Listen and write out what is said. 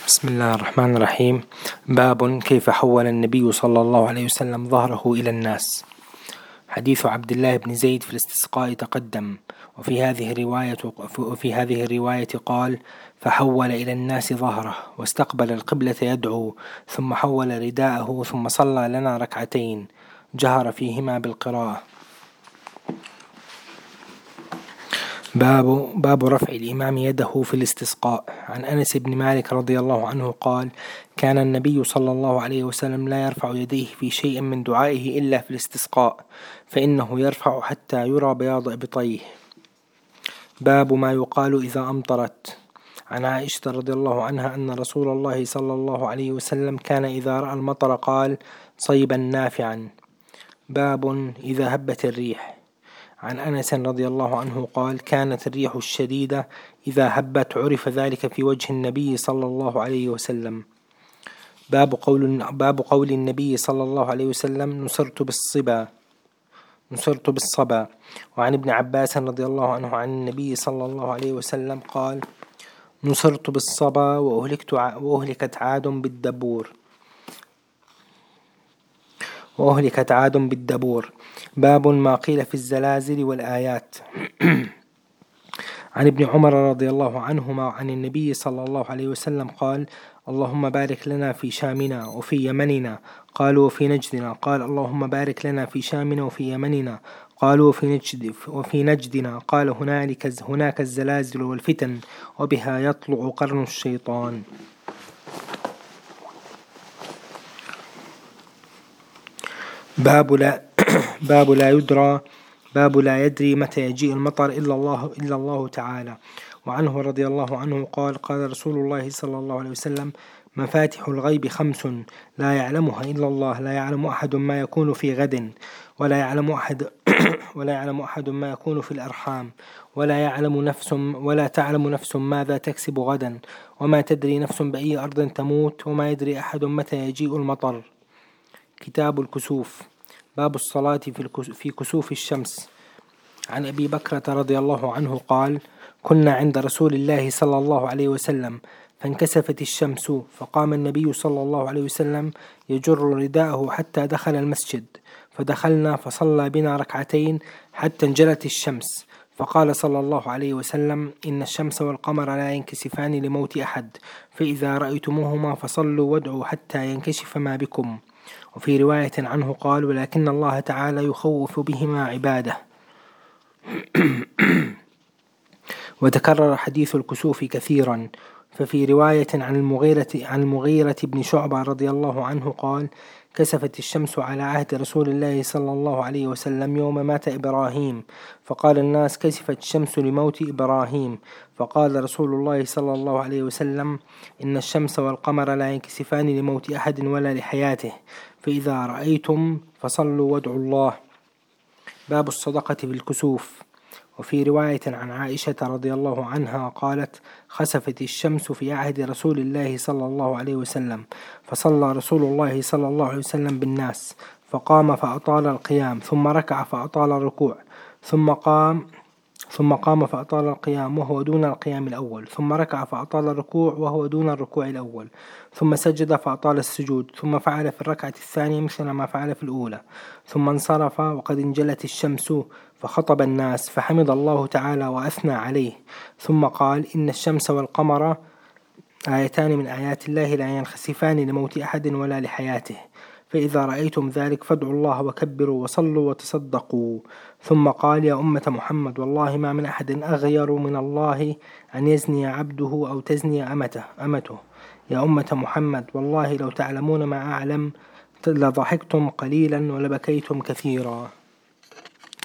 بسم الله الرحمن الرحيم. باب كيف حول النبي صلى الله عليه وسلم ظهره إلى الناس. حديث عبد الله بن زيد في الاستسقاء تقدم، وفي هذه الرواية قال: فحول إلى الناس ظهره واستقبل القبلة يدعو، ثم حول رداءه، ثم صلى لنا ركعتين جهر فيهما بالقراءة. باب رفع الإمام يده في الاستسقاء. عن أنس بن مالك رضي الله عنه قال: كان النبي صلى الله عليه وسلم لا يرفع يديه في شيء من دعائه إلا في الاستسقاء، فإنه يرفع حتى يرى بياض إبطيه. باب ما يقال إذا أمطرت. عن عائشة رضي الله عنها أن رسول الله صلى الله عليه وسلم كان إذا رأى المطر قال: صيبا نافعا. باب إذا هبت الريح. عن أنس رضي الله عنه قال: كانت الريح الشديدة إذا هبت عرف ذلك في وجه النبي صلى الله عليه وسلم. باب قول النبي صلى الله عليه وسلم: نصرت بالصبا. وعن ابن عباس رضي الله عنه عن النبي صلى الله عليه وسلم قال: نصرت بالصبا وأهلكت عاد بالدبور. باب ما قيل في الزلازل والآيات. عن ابن عمر رضي الله عنهما عن النبي صلى الله عليه وسلم قال: اللهم بارك لنا في شامنا وفي يمننا. قالوا: وفي نجدنا. قال: اللهم بارك لنا في شامنا وفي يمننا. قالوا: وفي نجدنا. قال: هناك الزلازل والفتن، وبها يطلع قرن الشيطان. باب لا يدري متى يجيء المطر إلا الله تعالى. وعنه رضي الله عنه قال: قال رسول الله صلى الله عليه وسلم: مفاتح الغيب 5 لا يعلمها إلا الله، لا يعلم أحد ما يكون في غد، ولا يعلم أحد ما يكون في الأرحام، ولا تعلم نفس ماذا تكسب غدا، وما تدري نفس بأي أرض تموت، وما يدري أحد متى يجيء المطر. كتاب الكسوف. باب الصلاة في كسوف الشمس. عن أبي بكرة رضي الله عنه قال: كنا عند رسول الله صلى الله عليه وسلم فانكسفت الشمس، فقام النبي صلى الله عليه وسلم يجر رداءه حتى دخل المسجد، فدخلنا فصلى بنا ركعتين حتى انجلت الشمس، فقال صلى الله عليه وسلم: إن الشمس والقمر لا ينكسفان لموت أحد، فإذا رأيتموهما فصلوا وادعوا حتى ينكشف ما بكم. وفي رواية عنه قال: ولكن الله تعالى يخوف بهما عباده. وتكرر حديث الكسوف كثيرا. ففي رواية عن المغيرة بن شعبة رضي الله عنه قال: كسفت الشمس على عهد رسول الله صلى الله عليه وسلم يوم مات إبراهيم، فقال الناس: كسفت الشمس لموت إبراهيم، فقال رسول الله صلى الله عليه وسلم: إن الشمس والقمر لا ينكسفان لموت أحد ولا لحياته، فإذا رأيتم فصلوا وادعوا الله. باب الصدقة بالكسوف. وفي رواية عن عائشة رضي الله عنها قالت: خسفت الشمس في عهد رسول الله صلى الله عليه وسلم، فصلى رسول الله صلى الله عليه وسلم بالناس، فقام فأطال القيام، ثم ركع فأطال الركوع، ثم قام فأطال القيام وهو دون القيام الأول، ثم ركع فأطال الركوع وهو دون الركوع الأول، ثم سجد فأطال السجود، ثم فعل في الركعة الثانية مثل ما فعل في الأولى، ثم انصرف وقد انجلت الشمس، فخطب الناس فحمد الله تعالى وأثنى عليه، ثم قال: إن الشمس والقمر آيتان من آيات الله لا ينخسفان لموت أحد ولا لحياته، فإذا رأيتم ذلك فادعوا الله وكبروا وصلوا وتصدقوا. ثم قال: يا أمة محمد، والله ما من أحد أغير من الله أن يزني عبده أو تزني أمته. يا أمة محمد، والله لو تعلمون ما أعلم لضحكتم قليلا ولبكيتم كثيرا.